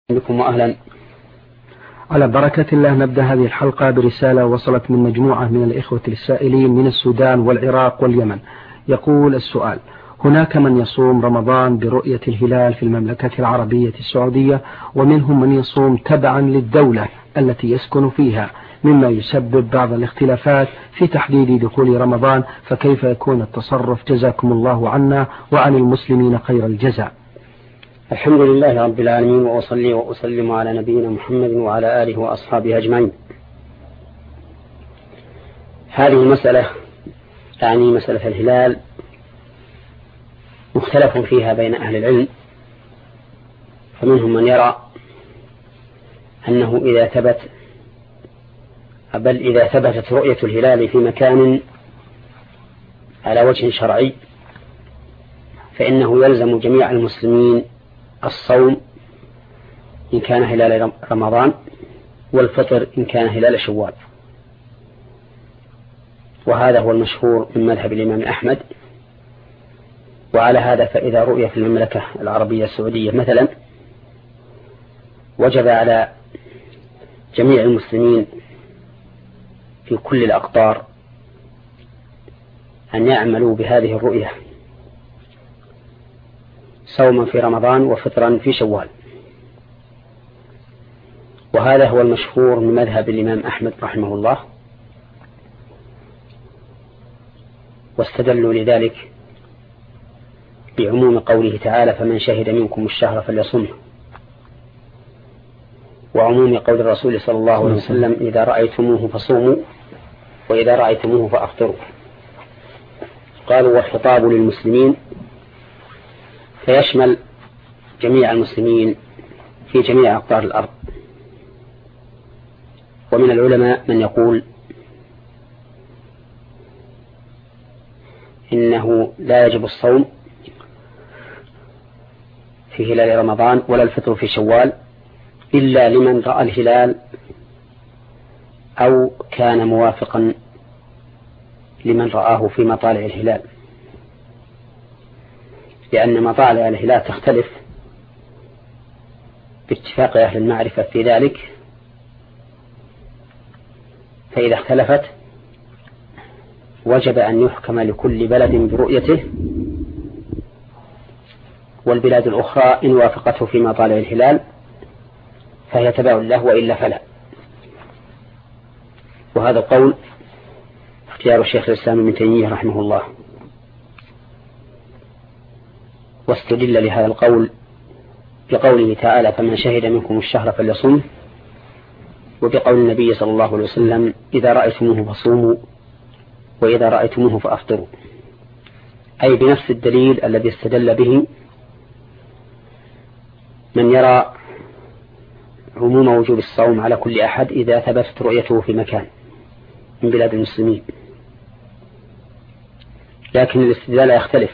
بكم وأهلا. على بركة الله نبدأ هذه الحلقة برسالة وصلت من مجموعة من الإخوة السائلين من السودان والعراق واليمن. يقول السؤال: هناك من يصوم رمضان برؤية الهلال في المملكة العربية السعودية، ومنهم من يصوم تبعا للدولة التي يسكن فيها، مما يسبب بعض الاختلافات في تحديد دخول رمضان، فكيف يكون التصرف؟ جزاكم الله عنا وعن المسلمين خير الجزاء. الحمد لله رب العالمين، وأصلي وأسلم على نبينا محمد وعلى آله وأصحابه أجمعين. هذه المسألة يعني مسألة الهلال مختلف فيها بين أهل العلم، فمنهم من يرى أنه إذا ثبتت رؤية الهلال في مكان على وجه شرعي فإنه يلزم جميع المسلمين الصوم إن كان هلال رمضان، والفطر إن كان هلال شوال. وهذا هو المشهور من مذهب الإمام أحمد. وعلى هذا فإذا رؤية في المملكة العربية السعودية مثلا، وجب على جميع المسلمين في كل الأقطار أن يعملوا بهذه الرؤية صوما في رمضان وفطرا في شوال. وهذا هو المشهور من مذهب الإمام أحمد رحمه الله، واستدلوا لذلك بعموم قوله تعالى: فمن شهد منكم الشهر فليصمه، وعموم قول الرسول صلى الله عليه وسلم: إذا رأيتموه فصوموا وإذا رأيتموه فأفطروا. قالوا: والخطاب للمسلمين، فيشمل جميع المسلمين في جميع أقطار الأرض. ومن العلماء من يقول إنه لا يجب الصوم في هلال رمضان ولا الفطر في شوال إلا لمن رأى الهلال أو كان موافقا لمن رآه في مطالع الهلال، لأن مطالع الهلال تختلف باتفاق أهل المعرفة في ذلك، فإذا اختلفت وجب أن يحكم لكل بلد برؤيته، والبلاد الأخرى إن وافقته في مطالع الهلال فهي تبع له وإلا فلا. وهذا القول اختيار الشيخ الإسلام ابن تيمية رحمه الله. واستدل لهذا القول بقوله تعالى: فمن شهد منكم الشهر فليصمه، وبقول النبي صلى الله عليه وسلم: إذا رأيتموه فصوموا وإذا رأيتموه فأفطروا، أي بنفس الدليل الذي استدل به من يرى عموم وجوب الصوم على كل أحد إذا ثبتت رؤيته في مكان من بلاد المسلمين. لكن الاستدلال يختلف.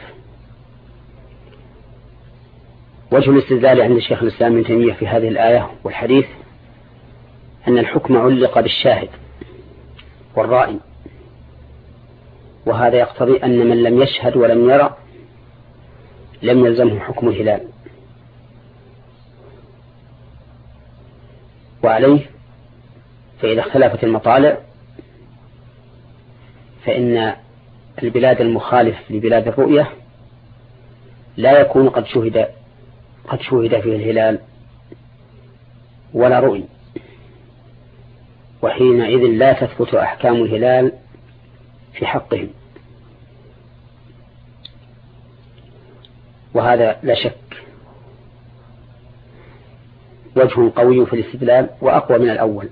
وجه الاستدلال عند الشيخ الإسلام ابن تيمية في هذه الآية والحديث أن الحكم علق بالشاهد والرائي، وهذا يقتضي أن من لم يشهد ولم يرى لم يلزمه حكم الهلال. وعليه فإذا اختلفت المطالع فإن البلاد المخالف لبلاد الرؤية لا يكون قد شهد فيه الهلال ولا رؤي، وحينئذ لا تثبت أحكام الهلال في حقهم. وهذا لا شك وجه قوي في الاستدلال وأقوى من الأول،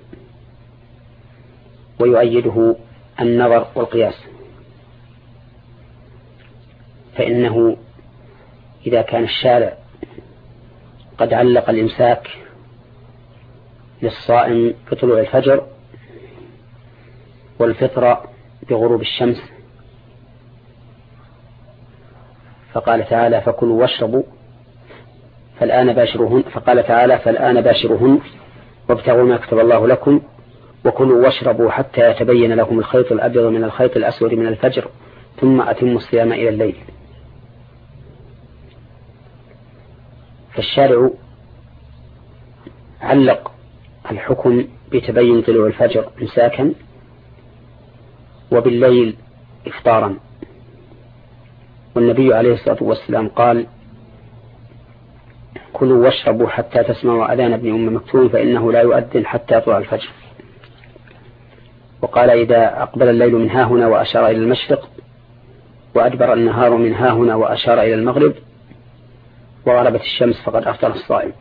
ويؤيده النظر والقياس. فإنه إذا كان الشارع قد علق الإمساك للصائم بطلوع الفجر والفطر بغروب الشمس، فقال تعالى: فكلوا واشربوا فالآن باشروهن، فقال تعالى: فالآن باشروهن وابتغوا ما كتب الله لكم وكلوا واشربوا حتى يتبين لكم الخيط الأبيض من الخيط الأسود من الفجر ثم أتموا الصيام إلى الليل. فالشارع علق الحكم بتبين طلوع الفجر إمساكا وبالليل إفطارا، والنبي عليه الصلاة والسلام قال: كلوا واشربوا حتى تسمعوا أذان ابن أم مكتوم فإنه لا يؤذن حتى يطلع الفجر. وقال: إذا أقبل الليل من ها هنا وأشار إلى المشرق، وأدبر النهار من ها هنا وأشار إلى المغرب، وغربت الشمس فقد أفطر الصائم.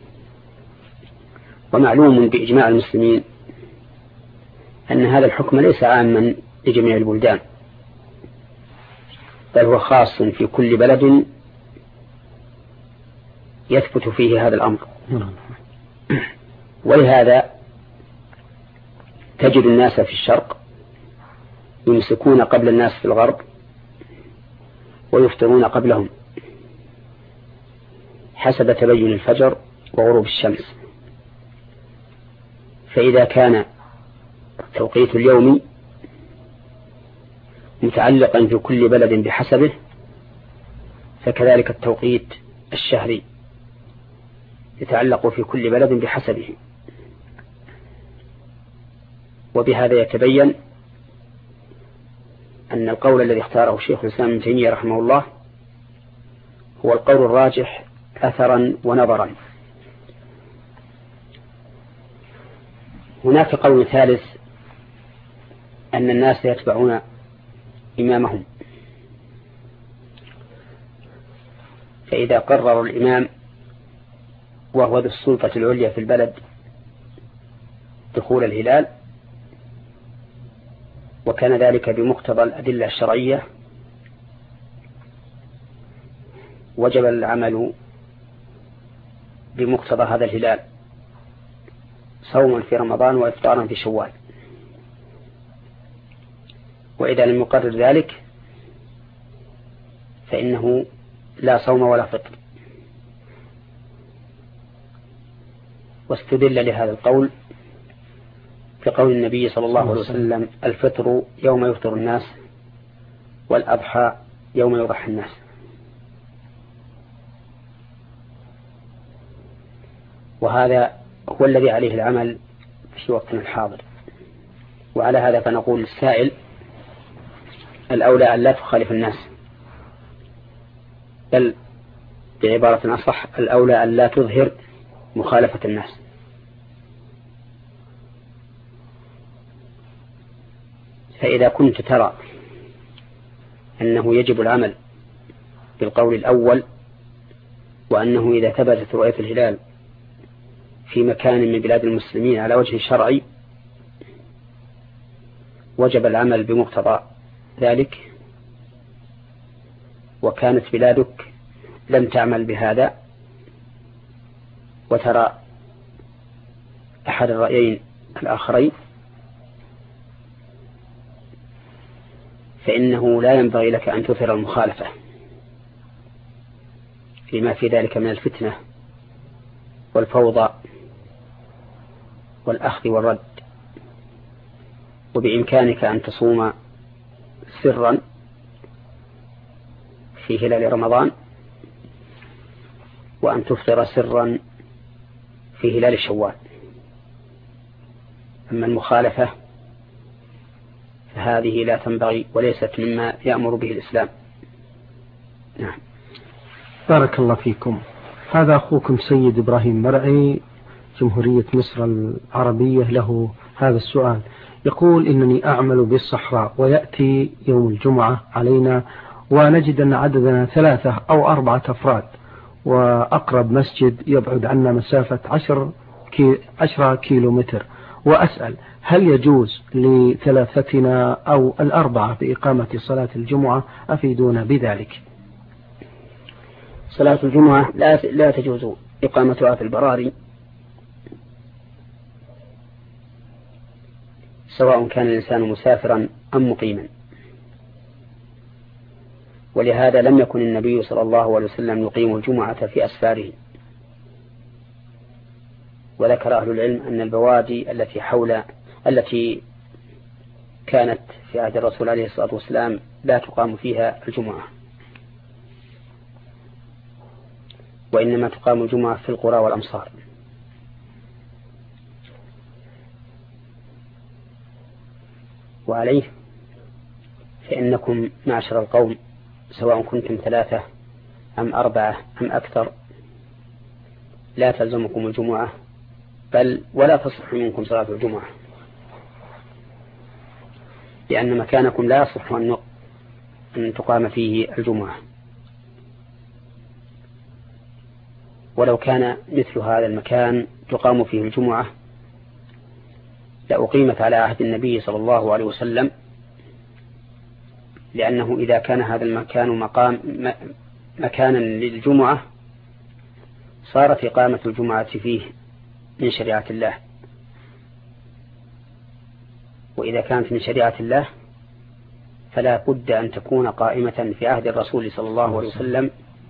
ومعلوم بإجماع المسلمين أن هذا الحكم ليس عاما لجميع البلدان، بل هو خاص في كل بلد يثبت فيه هذا الأمر. ولهذا تجد الناس في الشرق يمسكون قبل الناس في الغرب ويفطرون قبلهم حسب تبين الفجر وغروب الشمس. فإذا كان التوقيت اليومي متعلقا في كل بلد بحسبه، فكذلك التوقيت الشهري يتعلق في كل بلد بحسبه. وبهذا يتبين أن القول الذي اختاره شيخ الإسلام ابن تيمية رحمه الله هو القول الراجح أثرا ونظرا. هناك قول ثالث أن الناس يتبعون إمامهم، فإذا قرر الإمام وهو ذو السلطة العليا في البلد دخول الهلال، وكان ذلك بمقتضى الأدلة الشرعية، وجب العمل بمقتضى هذا الهلال صوما في رمضان وإفطارا في شوال. وإذا لم يقرر ذلك فإنه لا صوم ولا فطر. واستدل لهذا القول كقول النبي صلى الله عليه وسلم: الفطر يوم يفطر الناس، والأضحى يوم يضحي الناس. وهذا هو الذي عليه العمل في وقتنا الحاضر. وعلى هذا فنقول للسائل: الأولى أن لا تخالف الناس، بل بعبارة أصح الأولى أن لا تظهر مخالفة الناس. فإذا كنت ترى أنه يجب العمل بالقول الأول، وأنه إذا ثبتت رؤية الهلال في مكان من بلاد المسلمين على وجه شرعي وجب العمل بمقتضى ذلك، وكانت بلادك لم تعمل بهذا وترى أحد الرأيين الآخرين، فإنه لا ينبغي لك أن تثير المخالفة فيما في ذلك من الفتنة والفوضى والأخذ والرد. وبإمكانك أن تصوم سرا في هلال رمضان، وأن تفطر سرا في هلال شوال. أما المخالفة فهذه لا تنبغي وليست مما يأمر به الإسلام. نعم. بارك الله فيكم. هذا أخوكم سيد إبراهيم مرعي، جمهورية مصر العربية، له هذا السؤال. يقول: إنني أعمل بالصحراء ويأتي يوم الجمعة علينا ونجد أن عددنا 3 أو 4 أفراد، وأقرب مسجد يبعد عنا مسافة 10 كيلومتر، وأسأل: هل يجوز لثلاثتنا أو 4 بإقامة صلاة الجمعة؟ أفيدونا بذلك. صلاة الجمعة لا تجوز إقامتها في البراري، سواء كان الإنسان مسافرا أم مقيما. ولهذا لم يكن النبي صلى الله عليه وسلم يقيم الجمعة في أسفاره. وذكر أهل العلم أن البوادي التي كانت في عهد الرسول عليه الصلاة والسلام لا تقام فيها الجمعة، وإنما تقام الجمعة في القرى والأمصار. وعليه فإنكم معشر القوم سواء كنتم 3 أم 4 أم أكثر لا تلزمكم الجمعة بل ولا تصح منكم صلاة الجمعة، لأن مكانكم لا يصح أن تقام فيه الجمعة. ولو كان مثل هذا المكان تقام فيه الجمعة لأقيمت على عهد النبي صلى الله عليه وسلم، لأنه إذا كان هذا المكان مكانا للجمعة صارت إقامة الجمعة فيه من شريعة الله، وإذا كانت من شريعة الله فلا بد أن تكون قائمة في عهد الرسول صلى الله عليه وسلم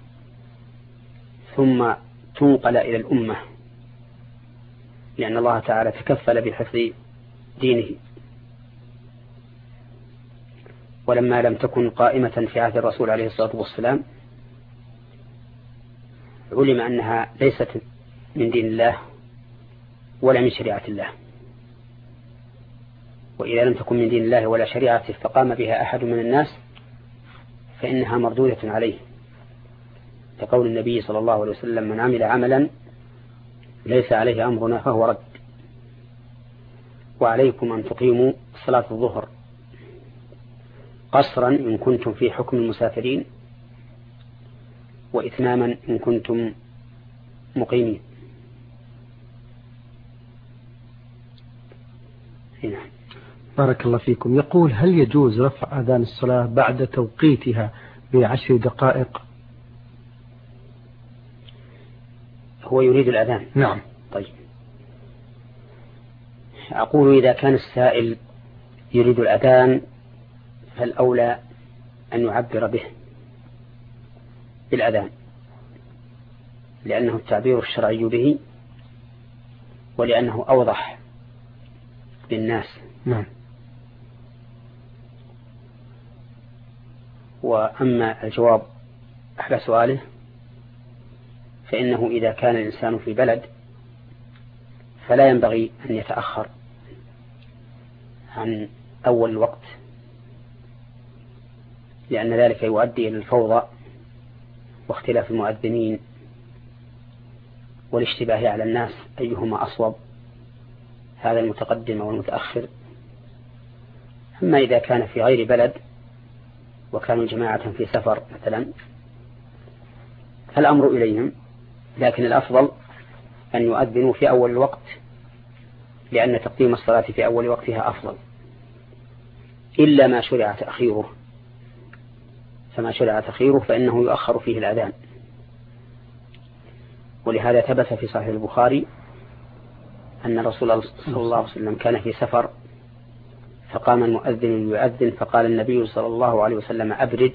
ثم تنقل إلى الأمة، لأن الله تعالى تكفل بحفظ دينه. ولما لم تكن قائمة في عهد الرسول عليه الصلاة والسلام علم أنها ليست من دين الله ولا من شريعة الله، وإذا لم تكن من دين الله ولا شريعته فقام بها أحد من الناس فإنها مردودة عليه، كقول النبي صلى الله عليه وسلم: من عمل عملا ليس عليه أمرنا فهو رد. وعليكم أن تقيموا صلاة الظهر قصرا إن كنتم في حكم المسافرين، وإتماما إن كنتم مقيمين. هنا. بارك الله فيكم. يقول: هل يجوز رفع أذان الصلاة بعد توقيتها ب10 دقائق؟ هو يريد الأذان. نعم. طيب، أقول إذا كان السائل يريد الأذان فالأولى أن يعبر به بالأذان، لأنه التعبير الشرعي به ولأنه أوضح للناس. نعم. وأما الجواب على سؤاله فإنه إذا كان الإنسان في بلد فلا ينبغي أن يتأخر عن أول الوقت، لأن ذلك يؤدي إلى الفوضى واختلاف المؤذنين والاشتباه على الناس أيهما أصوب، هذا المتقدم والمتأخر. أما إذا كان في غير بلد وكانوا جماعة في سفر مثلا فالأمر إليهم، لكن الأفضل أن يؤذنوا في أول الوقت، لأن تقديم الصلاة في أول وقتها أفضل، إلا ما شرع تأخيره، فما شرع تأخيره فإنه يؤخر فيه الأذان. ولهذا ثبت في صحيح البخاري أن رسول الله صلى الله عليه وسلم كان في سفر فقام المؤذن يؤذن فقال النبي صلى الله عليه وسلم: أبرد،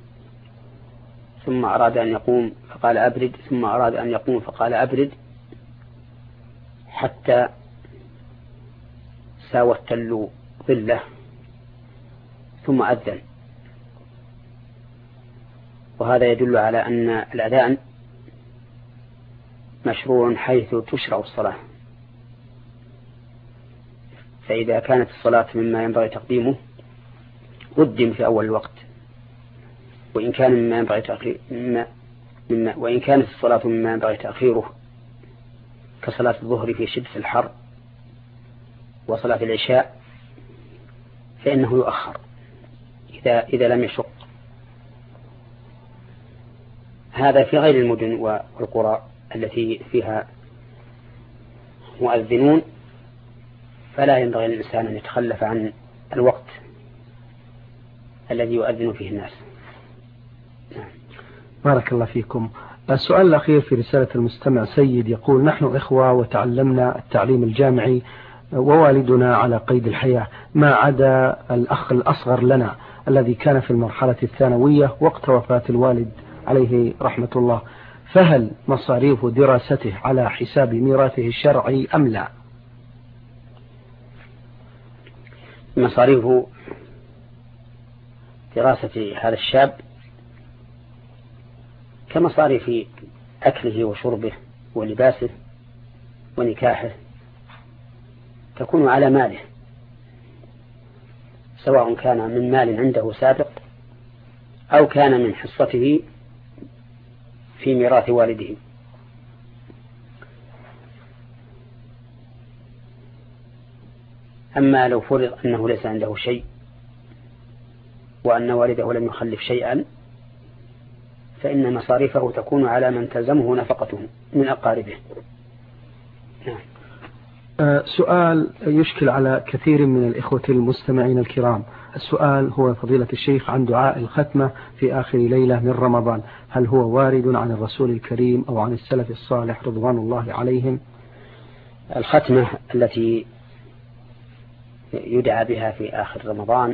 ثم أراد أن يقوم فقال أبرد، ثم أراد أن يقوم فقال أبرد، حتى ساوى التل ظله ثم أذن. وهذا يدل على أن الأذان مشروع حيث تشرع الصلاة، فإذا كانت الصلاة مما ينبغي تقديمه قدم في أول الوقت، وإن كان مما ينبغي وإن كانت الصلاة مما ينبغي تأخيره كصلاة الظهر في شدة الحر وصلاة العشاء فإنه يؤخر إذا لم يشق. هذا في غير المدن والقرى التي فيها مؤذنون، فلا ينبغي للإنسان أن يتخلف عن الوقت الذي يؤذن فيه الناس. بارك الله فيكم. السؤال الأخير في رسالة المستمع سيد يقول: نحن إخوة وتعلمنا التعليم الجامعي ووالدنا على قيد الحياة ما عدا الأخ الأصغر لنا الذي كان في المرحلة الثانوية وقت وفاة الوالد عليه رحمة الله، فهل مصاريف دراسته على حساب ميراثه الشرعي أم لا؟ مصاريف دراسة هذا الشاب كمصاريف أكله وشربه ولباسه ونكاحه تكون على ماله، سواء كان من مال عنده سابق أو كان من حصته في ميراث والده. أما لو فرض أنه ليس عنده شيء وأن والده لم يخلف شيئا فإن مصاريفه تكون على من تلزمه نفقته من أقاربه. نعم. سؤال يشكل على كثير من الإخوة المستمعين الكرام. السؤال هو فضيلة الشيخ عن دعاء الختمة في آخر ليلة من رمضان، هل هو وارد عن الرسول الكريم أو عن السلف الصالح رضوان الله عليهم؟ الختمة التي يدعى بها في آخر رمضان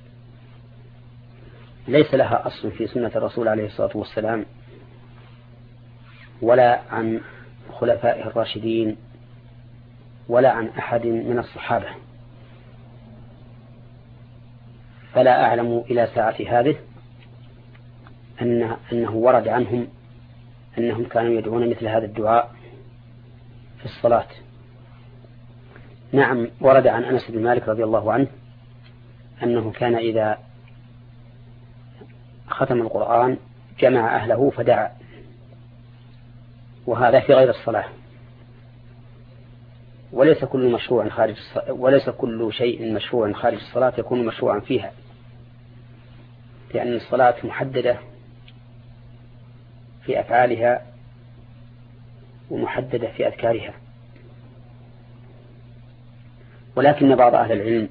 ليس لها أصل في سنة الرسول عليه الصلاة والسلام ولا عن خلفائه الراشدين ولا عن أحد من الصحابة، فلا أعلم إلى ساعة هذه أنه ورد عنهم أنهم كانوا يدعون مثل هذا الدعاء في الصلاة. نعم، ورد عن أنس بن مالك رضي الله عنه أنه كان إذا ختم القرآن جمع أهله فدعا، وهذا في غير الصلاة. وليس كل شيء مشروع خارج الصلاة يكون مشروعا فيها، لأن الصلاة محددة في أفعالها ومحددة في أذكارها. ولكن بعض أهل العلم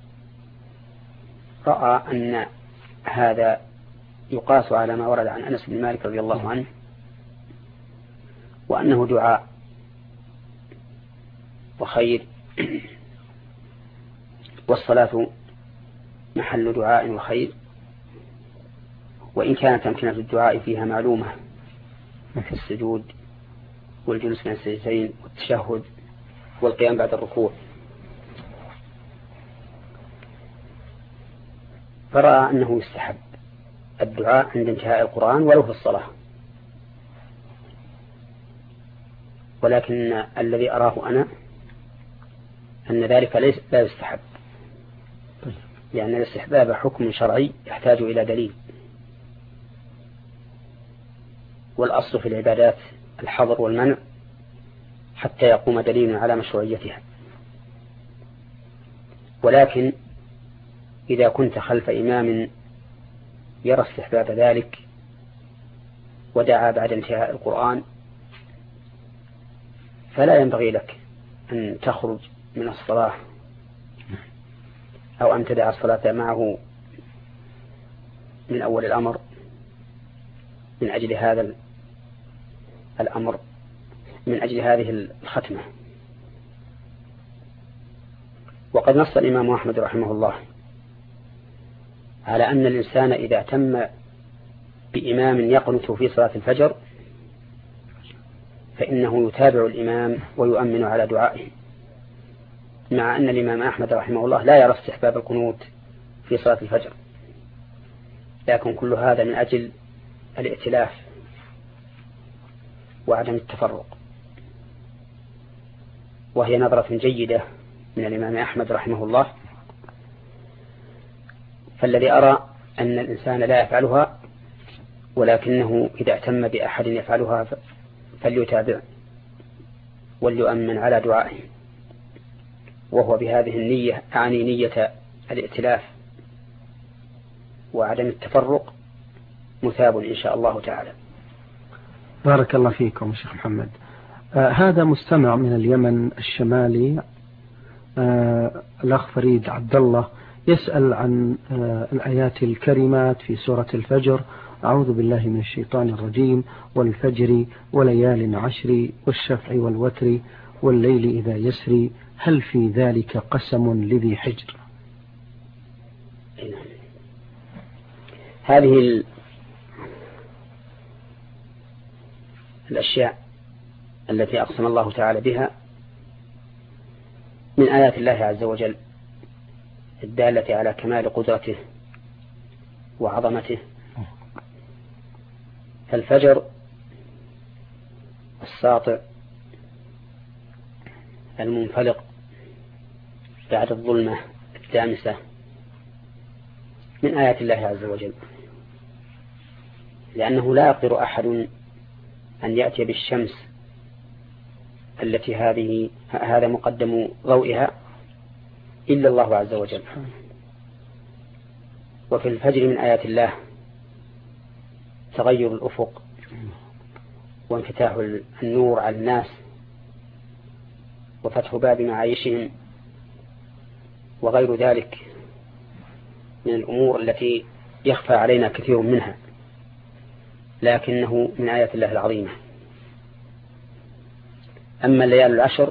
رأى أن هذا يقاس على ما ورد عن أنس بن مالك رضي الله عنه، وأنه دعاء وخير، والصلاة محل دعاء وخير، وإن كانت أمكنة الدعاء فيها معلومة في السجود والجلوس بين السجدتين والتشهد والقيام بعد الركوع. فرأى أنه يستحب الدعاء عند انتهاء القرآن ولو في الصلاة، ولكن الذي أراه أنا أن ذلك لا يستحب، لأن الاستحباب حكم شرعي يحتاج إلى دليل، والأصل في العبادات الحظر والمنع حتى يقوم دليل على مشروعيتها. ولكن إذا كنت خلف إمام يرى استحباب ذلك ودعا بعد انتهاء القرآن فلا ينبغي لك أن تخرج من الصلاة أو أن تدع الصلاة معه من أول الأمر من أجل هذا الأمر، من أجل هذه الختمة. وقد نص الإمام أحمد رحمه الله على أن الإنسان إذا تم بإمام يقنت في صلاة الفجر فإنه يتابع الإمام ويؤمن على دعائه، مع أن الإمام أحمد رحمه الله لا يرى استحباب القنوت في صلاة الفجر، لكن كل هذا من أجل الائتلاف وعدم التفرق، وهي نظرة جيدة من الإمام أحمد رحمه الله. فالذي أرى أن الإنسان لا يفعلها، ولكنه إذا اعتم بأحد يفعلها فليتابع وليؤمن على دعائه، وهو بهذه النية أعني نية الائتلاف وعدم التفرق مثاب إن شاء الله تعالى. بارك الله فيكم شيخ محمد. هذا مستمع من اليمن الشمالي، الأخ فريد عبد الله، يسأل عن الآيات الكريمات في سورة الفجر: أعوذ بالله من الشيطان الرجيم، والفجر وليال عشر والشفع والوتر والليل إذا يسري، هل في ذلك قسم لذي حجر؟ هذه الأشياء التي أقسم الله تعالى بها من آيات الله عز وجل الدالة على كمال قدرته وعظمته. الفجر الساطع المنفلق بعد الظلمة الدامسة من آيات الله عز وجل، لأنه لا يقدر أحد أن يأتي بالشمس التي هذا مقدم ضوئها إلا الله عز وجل. وفي الفجر من آيات الله تغير الأفق وانفتاح النور على الناس وفتح باب معايشهم وغير ذلك من الأمور التي يخفى علينا كثير منها، لكنه من آيات الله العظيمة. أما الليالي العشر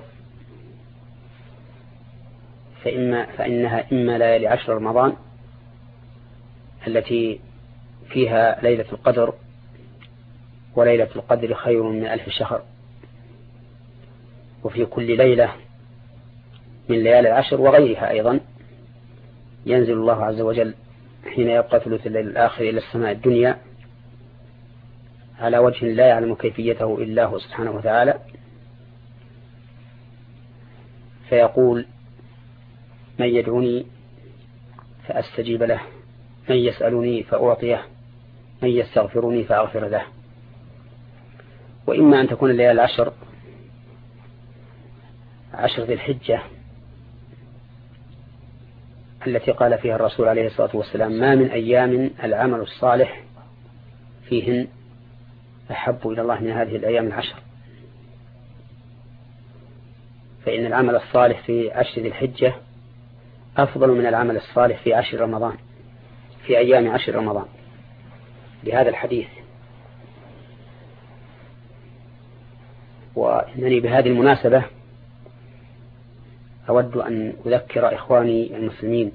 فإنها إما ليالي عشر رمضان التي فيها ليلة القدر، وليلة القدر خير من 1000 شهر، وفي كل ليلة من ليالي العشر وغيرها أيضا ينزل الله عز وجل حين يبقى ثلث الليل الآخر إلى السماء الدنيا على وجه لا يعلم كيفيته إلا هو سبحانه وتعالى، فيقول: من يدعوني فأستجيب له، من يسألني فأعطيه، من يستغفرني فأغفر له. وإما أن تكون الليالي العشر عشر ذي الحجة التي قال فيها الرسول عليه الصلاة والسلام: ما من أيام العمل الصالح فيهن أحب إلى الله من هذه الأيام العشر. فإن العمل الصالح في عشر ذي الحجة أفضل من العمل الصالح في عشر رمضان، في أيام عشر رمضان، بهذا الحديث. وإنني بهذه المناسبة أود أن أذكر إخواني المسلمين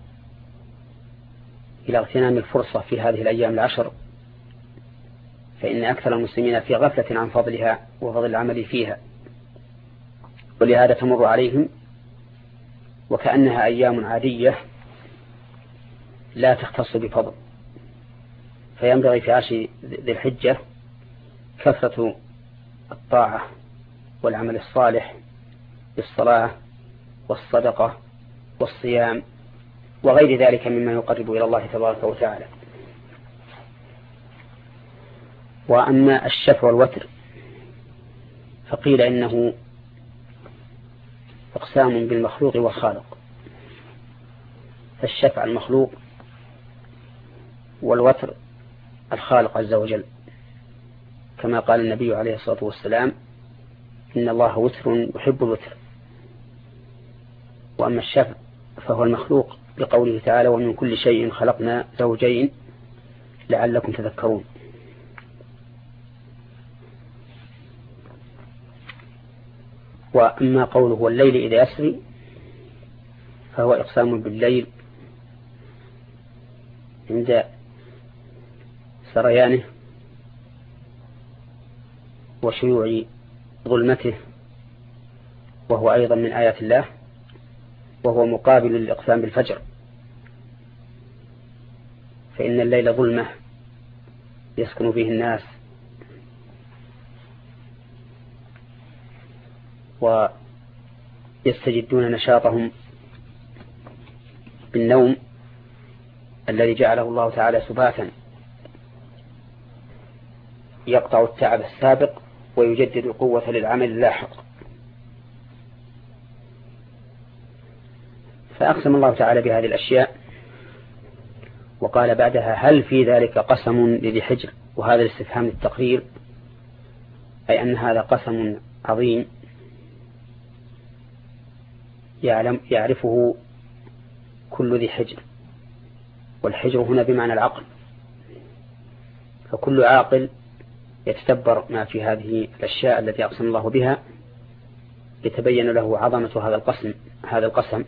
إلى اغتنام الفرصة في هذه الأيام العشر، فإن أكثر المسلمين في غفلة عن فضلها وفضل العمل فيها، ولهذا تمر عليهم وكأنها أيام عادية لا تختص بفضل. فينبغي في عشر ذي الحجة كثرة الطاعة والعمل الصالح بالصلاة والصدقة والصيام وغير ذلك مما يقرب إلى الله تبارك وتعالى. وأما الشفع والوتر فقيل إنه أقسام بالمخلوق والخالق، فالشفع المخلوق والوتر الخالق عز وجل، كما قال النبي عليه الصلاة والسلام: إن الله وتر يحب الوتر. وأما الشفع فهو المخلوق بقوله تعالى: ومن كل شيء خلقنا زوجين لعلكم تذكرون. وأما قوله والليل إذا يسري فهو إقسام بالليل عند سريانه وشيوع ظلمته، وهو أيضا من آيات الله، وهو مقابل للإقسام بالفجر، فإن الليل ظلمة يسكن فيه الناس ويستجدون نشاطهم بالنوم الذي جعله الله تعالى سباتا يقطع التعب السابق ويجدد القوة للعمل اللاحق. فأقسم الله تعالى بهذه الأشياء وقال بعدها: هل في ذلك قسم لذي حجر؟ وهذا الاستفهام للتقرير، أي أن هذا قسم عظيم يعرفه كل ذي حجر، والحجر هنا بمعنى العقل، فكل عاقل يتدبر ما في هذه الأشياء التي أقسم الله بها يتبين له عظمة هذا القسم.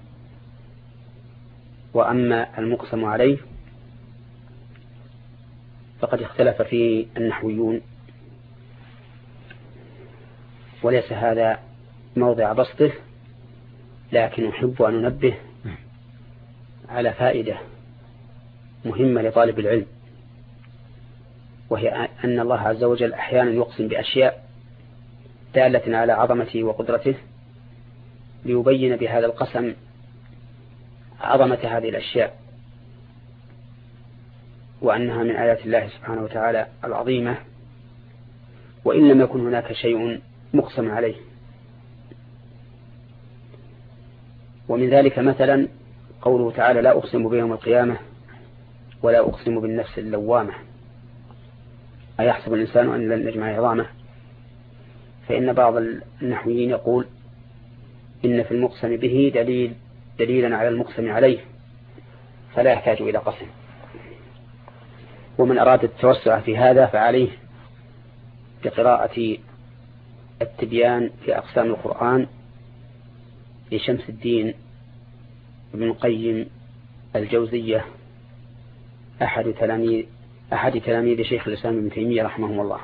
وأما المقسم عليه فقد اختلف فيه النحويون، وليس هذا موضع بسطه، لكن أحب أن ننبه على فائدة مهمة لطالب العلم، وهي أن الله عز وجل أحيانا يقسم بأشياء دالة على عظمته وقدرته ليبين بهذا القسم عظمة هذه الأشياء وأنها من آيات الله سبحانه وتعالى العظيمة، وإن لم يكن هناك شيء مقسم عليه. ومن ذلك مثلا قوله تعالى: لا أقسم بيوم القيامة ولا أقسم بالنفس اللوامة. أيحسب الإنسان أن لن نجمع عظامه؟ فإن بعض النحويين يقول إن في المقسم به دليلا على المقسم عليه، فلا يحتاج إلى قسم. ومن أراد التوسع في هذا فعليه بقراءة التبيان في أقسام القرآن لشمس الدين ابن القيم الجوزية، أحد تلاميذ شيخ الإسلام ابن تيمية رحمه الله.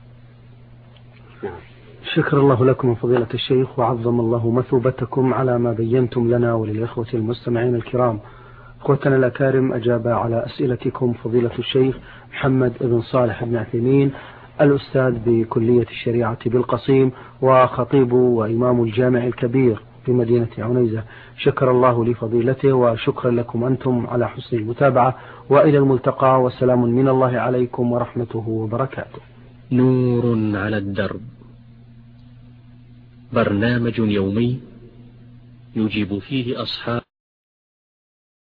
شكر الله لكم فضيلة الشيخ، وعظم الله مثوبتكم على ما بينتم لنا وللإخوة المستمعين الكرام. أخوتنا الأكارم، أجاب على أسئلتكم فضيلة الشيخ محمد بن صالح بن عثيمين، الأستاذ بكلية الشريعة بالقصيم وخطيب وإمام الجامع الكبير في مدينة عنيزة. شكر الله لفضيلته، وشكرا لكم أنتم على حسن المتابعة، وإلى الملتقى، وسلام من الله عليكم ورحمته وبركاته. نور على الدرب، برنامج يومي يجيب فيه أصحاب